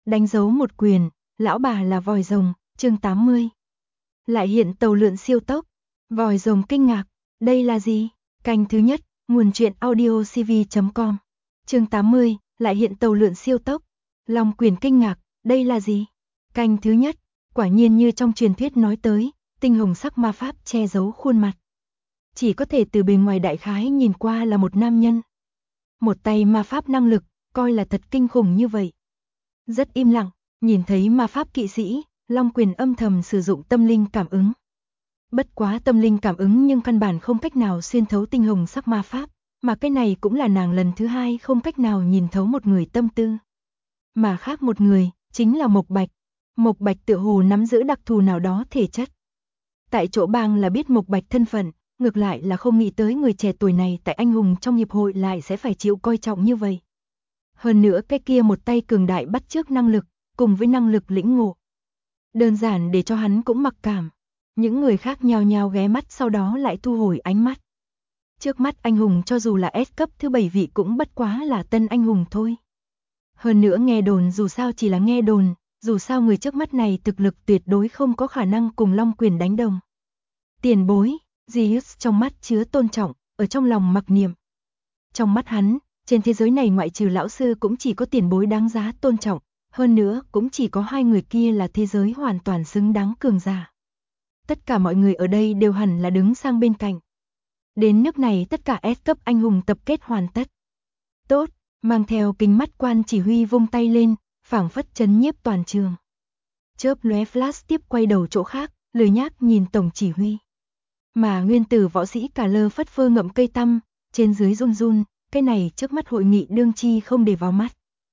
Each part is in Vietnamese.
Đánh dấu một quyền, lão bà là vòi rồng, chương 80. Lại hiện tàu lượn siêu tốc, vòi rồng kinh ngạc, đây là gì? Canh thứ nhất, nguồn truyện audio cv.com. Chương 80, lại hiện tàu lượn siêu tốc, Long Quyền kinh ngạc, đây là gì? Canh thứ nhất, quả nhiên như trong truyền thuyết nói tới, tinh hồng sắc ma pháp che giấu khuôn mặt. Chỉ có thể từ bề ngoài đại khái nhìn qua là một nam nhân. Một tay ma pháp năng lực, coi là thật kinh khủng như vậy. Rất im lặng, nhìn thấy ma pháp kỵ sĩ, Long Quyền âm thầm sử dụng tâm linh cảm ứng. Bất quá tâm linh cảm ứng nhưng căn bản không cách nào xuyên thấu tinh hồng sắc ma pháp, mà cái này cũng là nàng lần thứ hai không cách nào nhìn thấu một người tâm tư. Mà khác một người, chính là Mộc Bạch. Mộc Bạch tựa hồ nắm giữ đặc thù nào đó thể chất. Tại chỗ bang là biết Mộc Bạch thân phận, ngược lại là không nghĩ tới người trẻ tuổi này tại anh hùng trong hiệp hội lại sẽ phải chịu coi trọng như vậy. Hơn nữa cái kia một tay cường đại bắt chước năng lực, cùng với năng lực lĩnh ngộ. Đơn giản để cho hắn cũng mặc cảm. Những người khác nhao nhao ghé mắt sau đó lại thu hồi ánh mắt. Trước mắt anh hùng cho dù là S cấp thứ 7 vị cũng bất quá là tân anh hùng thôi. Hơn nữa nghe đồn dù sao chỉ là nghe đồn, dù sao người trước mắt này thực lực tuyệt đối không có khả năng cùng Long Quyền đánh đồng. Tiền bối, Zeus trong mắt chứa tôn trọng, ở trong lòng mặc niệm. Trong mắt hắn, trên thế giới này ngoại trừ lão sư cũng chỉ có tiền bối đáng giá tôn trọng, hơn nữa cũng chỉ có hai người kia là thế giới hoàn toàn xứng đáng cường giả. Tất cả mọi người ở đây đều hẳn là đứng sang bên cạnh. Đến nước này tất cả S cấp anh hùng tập kết hoàn tất. Tốt, mang theo kính mắt quan chỉ huy vung tay lên, phảng phất chấn nhiếp toàn trường. Chớp lóe flash tiếp quay đầu chỗ khác, lười nhác nhìn tổng chỉ huy. Mà nguyên tử võ sĩ cả lơ phất phơ ngậm cây tăm, trên dưới run run, cái này trước mắt hội nghị đương chi không để vào mắt.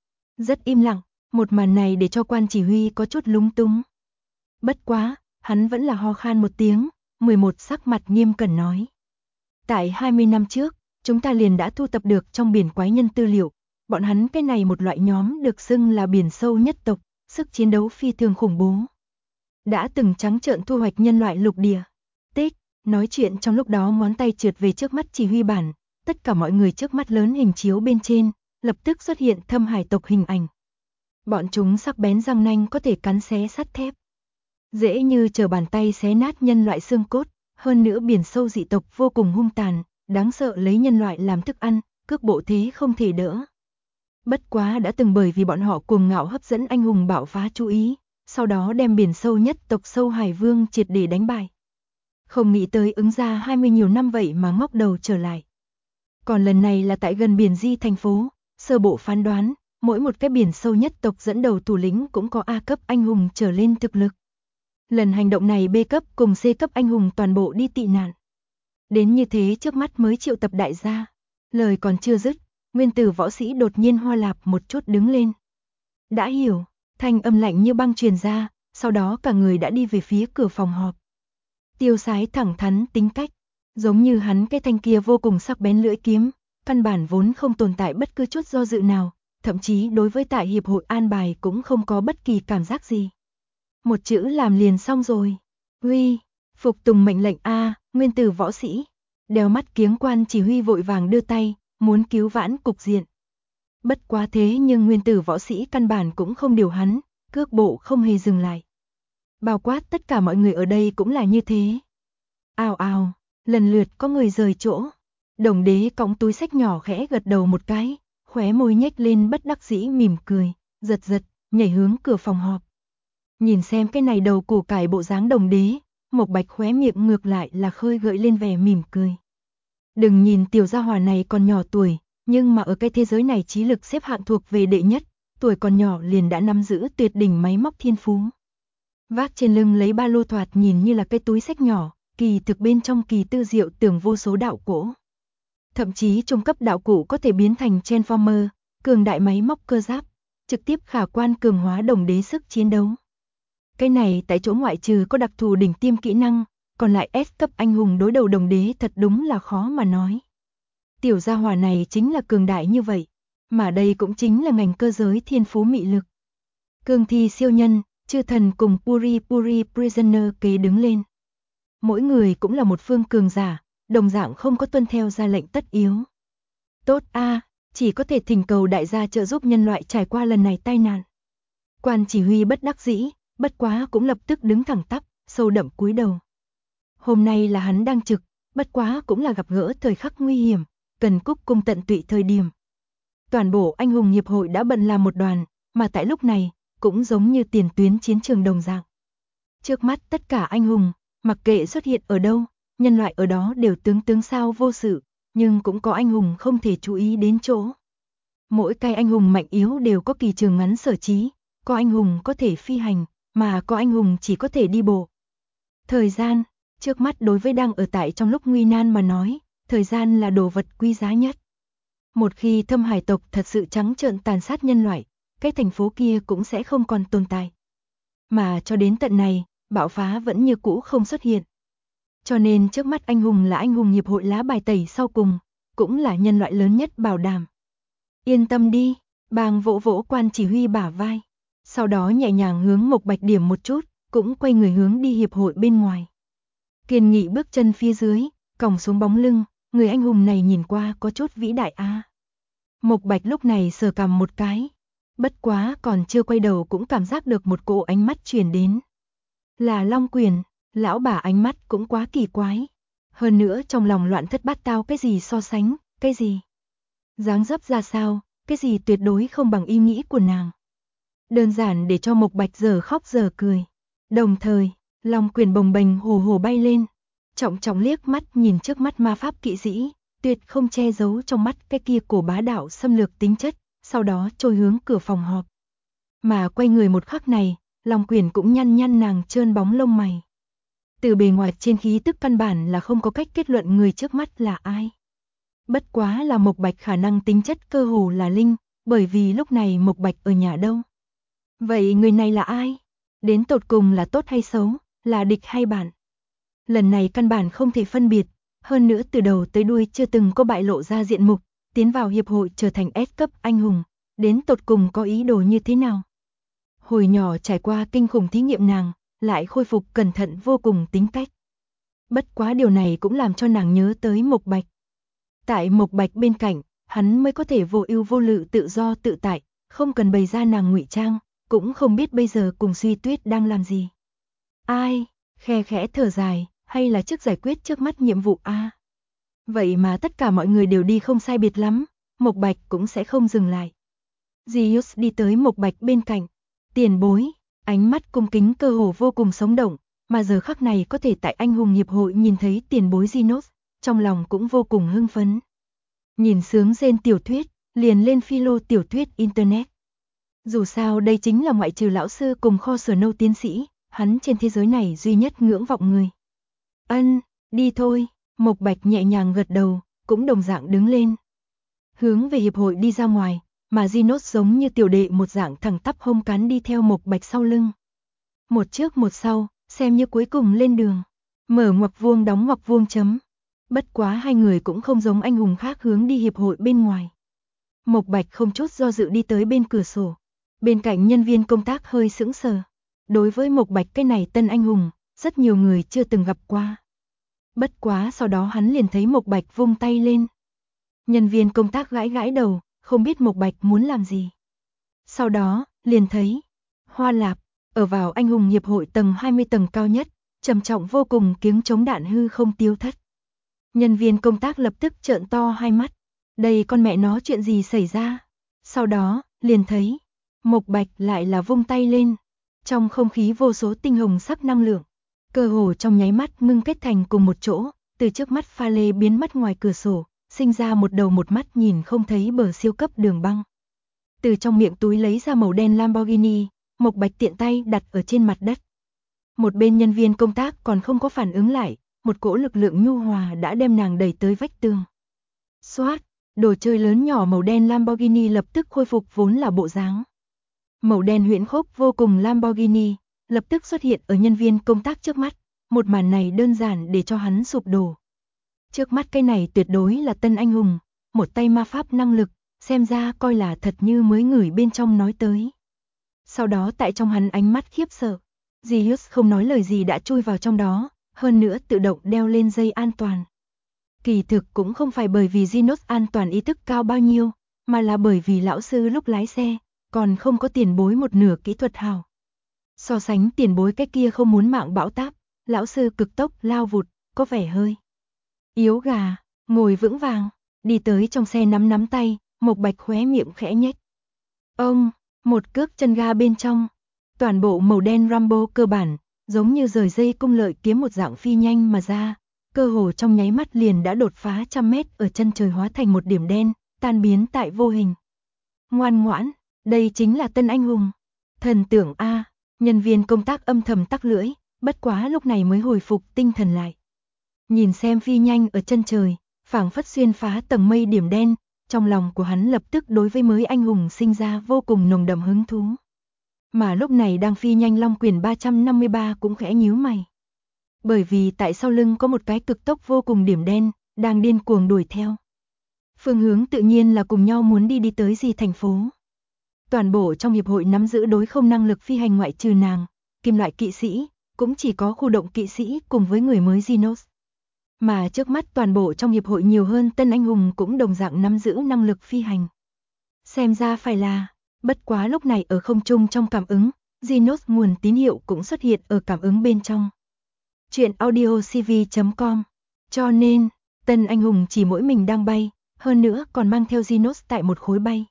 Rất im lặng, một màn này để cho quan chỉ huy có chút lúng túng. Bất quá, hắn vẫn là ho khan một tiếng, 11 sắc mặt nghiêm cẩn nói. Tại 20 năm trước, chúng ta liền đã thu tập được trong biển quái nhân tư liệu, bọn hắn cái này một loại nhóm được xưng là biển sâu nhất tộc, sức chiến đấu phi thường khủng bố. Đã từng trắng trợn thu hoạch nhân loại lục địa. Tích, nói chuyện trong lúc đó ngón tay trượt về trước mắt chỉ huy bản, tất cả mọi người trước mắt lớn hình chiếu bên trên, lập tức xuất hiện thâm hải tộc hình ảnh. Bọn chúng sắc bén răng nanh có thể cắn xé sắt thép. Dễ như trở bàn tay xé nát nhân loại xương cốt, hơn nữa biển sâu dị tộc vô cùng hung tàn, đáng sợ lấy nhân loại làm thức ăn, cước bộ thế không thể đỡ. Bất quá đã từng bởi vì bọn họ cuồng ngạo hấp dẫn anh hùng bạo phá chú ý, sau đó đem biển sâu nhất tộc sâu hải vương triệt để đánh bại. Không nghĩ tới ứng ra 20 nhiều năm vậy mà ngóc đầu trở lại. Còn lần này là tại gần biển Di thành phố, sơ bộ phán đoán, mỗi một cái biển sâu nhất tộc dẫn đầu thủ lĩnh cũng có A cấp anh hùng trở lên thực lực. Lần hành động này B cấp cùng C cấp anh hùng toàn bộ đi tị nạn. Đến như thế trước mắt mới triệu tập đại gia. Lời còn chưa dứt, nguyên tử võ sĩ đột nhiên hoa lạp một chút đứng lên. Đã hiểu, thanh âm lạnh như băng truyền ra, sau đó cả người đã đi về phía cửa phòng họp. Tiêu Sái thẳng thắn tính cách, giống như hắn cái thanh kia vô cùng sắc bén lưỡi kiếm, căn bản vốn không tồn tại bất cứ chút do dự nào, thậm chí đối với tại hiệp hội an bài cũng không có bất kỳ cảm giác gì. Một chữ làm liền xong rồi. Huy, phục tùng mệnh lệnh A, nguyên tử võ sĩ. Đeo mắt kiếng quan chỉ huy vội vàng đưa tay, muốn cứu vãn cục diện. Bất quá thế nhưng nguyên tử võ sĩ căn bản cũng không điều hắn, cước bộ không hề dừng lại. Bao quát tất cả mọi người ở đây cũng là như thế. Ào ào, lần lượt có người rời chỗ. Đồng đế cõng túi xách nhỏ khẽ gật đầu một cái, khóe môi nhếch lên bất đắc dĩ mỉm cười, giật giật, nhảy hướng cửa phòng họp. Nhìn xem cái này đầu củ cải bộ dáng đồng đế, Mộc Bạch khóe miệng ngược lại là khơi gợi lên vẻ mỉm cười. Đừng nhìn tiểu gia hỏa này còn nhỏ tuổi, nhưng mà ở cái thế giới này trí lực xếp hạng thuộc về đệ nhất, tuổi còn nhỏ liền đã nắm giữ tuyệt đỉnh máy móc thiên phú. Vác trên lưng lấy ba lô thoạt nhìn như là cái túi xách nhỏ, kỳ thực bên trong kỳ tư diệu tưởng vô số đạo cổ. Thậm chí trung cấp đạo cụ có thể biến thành Transformer, cường đại máy móc cơ giáp, trực tiếp khả quan cường hóa đồng đế sức chiến đấu. Cái này tại chỗ ngoại trừ có đặc thù đỉnh tiêm kỹ năng, còn lại S cấp anh hùng đối đầu đồng đế thật đúng là khó mà nói. Tiểu gia hỏa này chính là cường đại như vậy, mà đây cũng chính là ngành cơ giới thiên phú mị lực. Cương thi siêu nhân, chư thần cùng Puri Puri Prisoner kế đứng lên. Mỗi người cũng là một phương cường giả, đồng dạng không có tuân theo ra lệnh tất yếu. Tốt a, chỉ có thể thỉnh cầu đại gia trợ giúp nhân loại trải qua lần này tai nạn. Quan chỉ huy bất đắc dĩ, bất quá cũng lập tức đứng thẳng tắp, sâu đậm cúi đầu. Hôm nay là hắn đang trực, bất quá cũng là gặp gỡ thời khắc nguy hiểm, cần cúc cung tận tụy thời điểm. Toàn bộ anh hùng hiệp hội đã bận làm một đoàn, mà tại lúc này, cũng giống như tiền tuyến chiến trường đồng dạng. Trước mắt tất cả anh hùng, mặc kệ xuất hiện ở đâu, nhân loại ở đó đều tướng sao vô sự, nhưng cũng có anh hùng không thể chú ý đến chỗ. Mỗi cái anh hùng mạnh yếu đều có kỳ trường ngắn sở trí, có anh hùng có thể phi hành, mà có anh hùng chỉ có thể đi bộ. Thời gian, trước mắt đối với đang ở tại trong lúc nguy nan mà nói, thời gian là đồ vật quý giá nhất. Một khi Thâm Hải tộc thật sự trắng trợn tàn sát nhân loại, cái thành phố kia cũng sẽ không còn tồn tại. Mà cho đến tận này, bạo phá vẫn như cũ không xuất hiện. Cho nên trước mắt anh hùng là anh hùng hiệp hội lá bài tẩy sau cùng, cũng là nhân loại lớn nhất bảo đảm. Yên tâm đi, bàng vỗ vỗ quan chỉ huy bả vai. Sau đó nhẹ nhàng hướng Mộc Bạch điểm một chút, cũng quay người hướng đi hiệp hội bên ngoài. Kiên Nghị bước chân phía dưới, còng xuống bóng lưng, người anh hùng này nhìn qua có chút vĩ đại a. Mộc Bạch lúc này sờ cằm một cái, bất quá còn chưa quay đầu cũng cảm giác được một cỗ ánh mắt truyền đến. Là Long Quyền, lão bà ánh mắt cũng quá kỳ quái. Hơn nữa trong lòng loạn thất bát tao, cái gì so sánh, cái gì dáng dấp ra sao, cái gì tuyệt đối không bằng ý nghĩ của nàng. Đơn giản để cho Mộc Bạch giờ khóc giờ cười. Đồng thời, Long Quyền bồng bềnh hồ hồ bay lên, trọng trọng liếc mắt nhìn trước mắt ma pháp kỵ sĩ, tuyệt không che giấu trong mắt cái kia cổ bá đạo xâm lược tính chất, sau đó trôi hướng cửa phòng họp. Mà quay người một khắc này, Long Quyền cũng nhăn nhăn nàng trơn bóng lông mày. Từ bề ngoài trên khí tức căn bản là không có cách kết luận người trước mắt là ai. Bất quá là Mộc Bạch khả năng tính chất cơ hồ là linh, bởi vì lúc này Mộc Bạch ở nhà đâu. Vậy người này là ai? Đến tột cùng là tốt hay xấu, là địch hay bạn? Lần này căn bản không thể phân biệt, hơn nữa từ đầu tới đuôi chưa từng có bại lộ ra diện mục, tiến vào hiệp hội trở thành S cấp anh hùng, đến tột cùng có ý đồ như thế nào? Hồi nhỏ trải qua kinh khủng thí nghiệm nàng, lại khôi phục cẩn thận vô cùng tính cách. Bất quá điều này cũng làm cho nàng nhớ tới Mộc Bạch. Tại Mộc Bạch bên cạnh, hắn mới có thể vô ưu vô lự tự do tự tại, không cần bày ra nàng ngụy trang, cũng không biết bây giờ cùng Suy Tuyết đang làm gì. Ai, khe khẽ thở dài, hay là trước giải quyết trước mắt nhiệm vụ a. Vậy mà tất cả mọi người đều đi không sai biệt lắm, Mộc Bạch cũng sẽ không dừng lại. Gius đi tới Mộc Bạch bên cạnh, tiền bối, ánh mắt cung kính cơ hồ vô cùng sống động, mà giờ khắc này có thể tại anh hùng hiệp hội nhìn thấy tiền bối Ginos, trong lòng cũng vô cùng hưng phấn. Nhìn sướng rên tiểu thuyết, liền lên philo tiểu thuyết internet. Dù sao đây chính là ngoại trừ lão sư cùng kho sở nâu tiến sĩ, hắn trên thế giới này duy nhất ngưỡng vọng người. Ân, đi thôi, Mộc Bạch nhẹ nhàng gật đầu, cũng đồng dạng đứng lên. Hướng về hiệp hội đi ra ngoài, mà Ginos giống như tiểu đệ một dạng thẳng tắp hông cán đi theo Mộc Bạch sau lưng. Một trước một sau, xem như cuối cùng lên đường. Mở ngoặc vuông đóng ngoặc vuông chấm. Bất quá hai người cũng không giống anh hùng khác hướng đi hiệp hội bên ngoài. Mộc Bạch không chút do dự đi tới bên cửa sổ. Bên cạnh nhân viên công tác hơi sững sờ. Đối với Mộc Bạch cái này tân anh hùng, rất nhiều người chưa từng gặp qua. Bất quá sau đó hắn liền thấy Mộc Bạch vung tay lên. Nhân viên công tác gãi gãi đầu, không biết Mộc Bạch muốn làm gì. Sau đó, liền thấy Hoa Lạp, ở vào anh hùng hiệp hội tầng 20 tầng cao nhất, trầm trọng vô cùng tiếng chống đạn hư không tiêu thất. Nhân viên công tác lập tức trợn to hai mắt. Đây con mẹ nó chuyện gì xảy ra? Sau đó, liền thấy Mộc Bạch lại là vung tay lên. Trong không khí vô số tinh hồng sắc năng lượng, cơ hồ trong nháy mắt ngưng kết thành cùng một chỗ, từ trước mắt pha lê biến mất ngoài cửa sổ, sinh ra một đầu một mắt nhìn không thấy bờ siêu cấp đường băng. Từ trong miệng túi lấy ra màu đen Lamborghini, Mộc Bạch tiện tay đặt ở trên mặt đất. Một bên nhân viên công tác còn không có phản ứng lại, một cỗ lực lượng nhu hòa đã đem nàng đẩy tới vách tường. Xoát, đồ chơi lớn nhỏ màu đen Lamborghini lập tức khôi phục vốn là bộ dáng. Màu đen huyễn khốc vô cùng Lamborghini lập tức xuất hiện ở nhân viên công tác trước mắt, một màn này đơn giản để cho hắn sụp đổ. Trước mắt cái này tuyệt đối là tân anh hùng, một tay ma pháp năng lực, xem ra coi là thật như mới ngửi bên trong nói tới. Sau đó tại trong hắn ánh mắt khiếp sợ, Gius không nói lời gì đã chui vào trong đó, hơn nữa tự động đeo lên dây an toàn. Kỳ thực cũng không phải bởi vì Ginos an toàn ý thức cao bao nhiêu, mà là bởi vì lão sư lúc lái xe, còn không có tiền bối một nửa kỹ thuật hào. So sánh tiền bối cái kia không muốn mạng bão táp, lão sư cực tốc lao vụt, có vẻ hơi yếu gà, ngồi vững vàng, đi tới trong xe nắm tay, Mộc Bạch khóe miệng khẽ nhếch. Ông, một cước chân ga bên trong, toàn bộ màu đen Rambo cơ bản, giống như rời dây cung lợi kiếm một dạng phi nhanh mà ra, cơ hồ trong nháy mắt liền đã đột phá 100 mét ở chân trời hóa thành một điểm đen, tan biến tại vô hình. Ngoan ngoãn, đây chính là tân anh hùng. Thần tưởng a, nhân viên công tác âm thầm tắc lưỡi, bất quá lúc này mới hồi phục tinh thần lại. Nhìn xem phi nhanh ở chân trời, phảng phất xuyên phá tầng mây điểm đen, trong lòng của hắn lập tức đối với mới anh hùng sinh ra vô cùng nồng đậm hứng thú. Mà lúc này đang phi nhanh Long Quyền 353 cũng khẽ nhíu mày. Bởi vì tại sau lưng có một cái cực tốc vô cùng điểm đen, đang điên cuồng đuổi theo. Phương hướng tự nhiên là cùng nhau muốn đi tới gì thành phố. Toàn bộ trong hiệp hội nắm giữ đối không năng lực phi hành ngoại trừ nàng, kim loại kỵ sĩ, cũng chỉ có khu động kỵ sĩ cùng với người mới Genos. Mà trước mắt toàn bộ trong hiệp hội nhiều hơn tân anh hùng cũng đồng dạng nắm giữ năng lực phi hành. Xem ra phải là, bất quá lúc này ở không trung trong cảm ứng, Genos nguồn tín hiệu cũng xuất hiện ở cảm ứng bên trong. Chuyện audiocv.com. Cho nên, tân anh hùng chỉ mỗi mình đang bay, hơn nữa còn mang theo Genos tại một khối bay.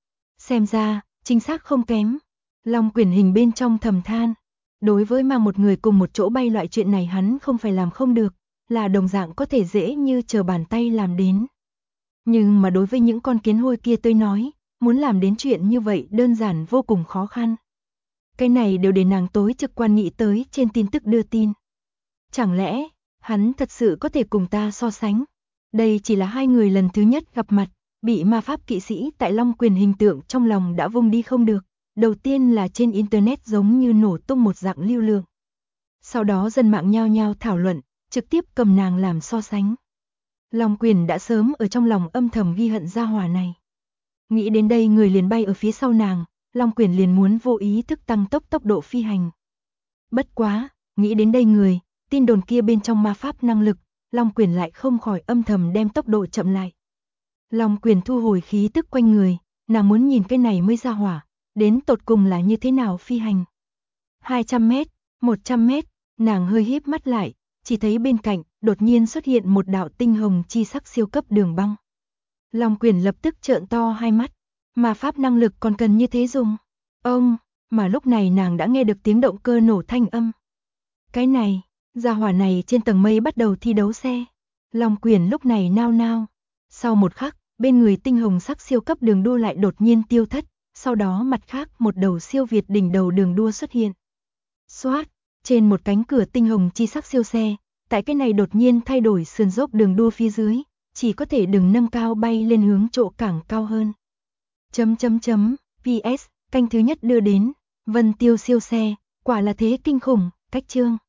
Xem ra, chính xác không kém. Long Quyển Hình bên trong thầm than. Đối với mang một người cùng một chỗ bay loại chuyện này hắn không phải làm không được, là đồng dạng có thể dễ như trở bàn tay làm đến. Nhưng mà đối với những con kiến hôi kia tôi nói, muốn làm đến chuyện như vậy đơn giản vô cùng khó khăn. Cái này đều để nàng tối trực quan nghĩ tới trên tin tức đưa tin. Chẳng lẽ, hắn thật sự có thể cùng ta so sánh? Đây chỉ là hai người lần thứ nhất gặp mặt, bị ma pháp kỵ sĩ tại Long Quyền hình tượng trong lòng đã vung đi không được. Đầu tiên là trên internet giống như nổ tung một dạng lưu lượng. Sau đó dân mạng nhao nhao thảo luận, trực tiếp cầm nàng làm so sánh. Long Quyền đã sớm ở trong lòng âm thầm ghi hận gia hỏa này. Nghĩ đến đây người liền bay ở phía sau nàng, Long Quyền liền muốn vô ý thức tăng tốc độ phi hành. Bất quá, nghĩ đến đây người, tin đồn kia bên trong ma pháp năng lực, Long Quyền lại không khỏi âm thầm đem tốc độ chậm lại. Long Quyền thu hồi khí tức quanh người, nàng muốn nhìn cái này mới ra hỏa, đến tột cùng là như thế nào phi hành. 200 mét, 100 mét, nàng hơi híp mắt lại, chỉ thấy bên cạnh đột nhiên xuất hiện một đạo tinh hồng chi sắc siêu cấp đường băng. Long Quyền lập tức trợn to hai mắt, mà pháp năng lực còn cần như thế dùng. Ông, mà lúc này nàng đã nghe được tiếng động cơ nổ thanh âm. Cái này, gia hỏa này trên tầng mây bắt đầu thi đấu xe. Long Quyền lúc này nao nao. Sau một khắc, bên người tinh hồng sắc siêu cấp đường đua lại đột nhiên tiêu thất, sau đó mặt khác một đầu siêu việt đỉnh đầu đường đua xuất hiện. Xoát, trên một cánh cửa tinh hồng chi sắc siêu xe, tại cái này đột nhiên thay đổi sườn dốc đường đua phía dưới, chỉ có thể đừng nâng cao bay lên hướng chỗ cảng cao hơn. PS, canh thứ nhất đưa đến, Vân Tiêu siêu xe, quả là thế kinh khủng, cách chương.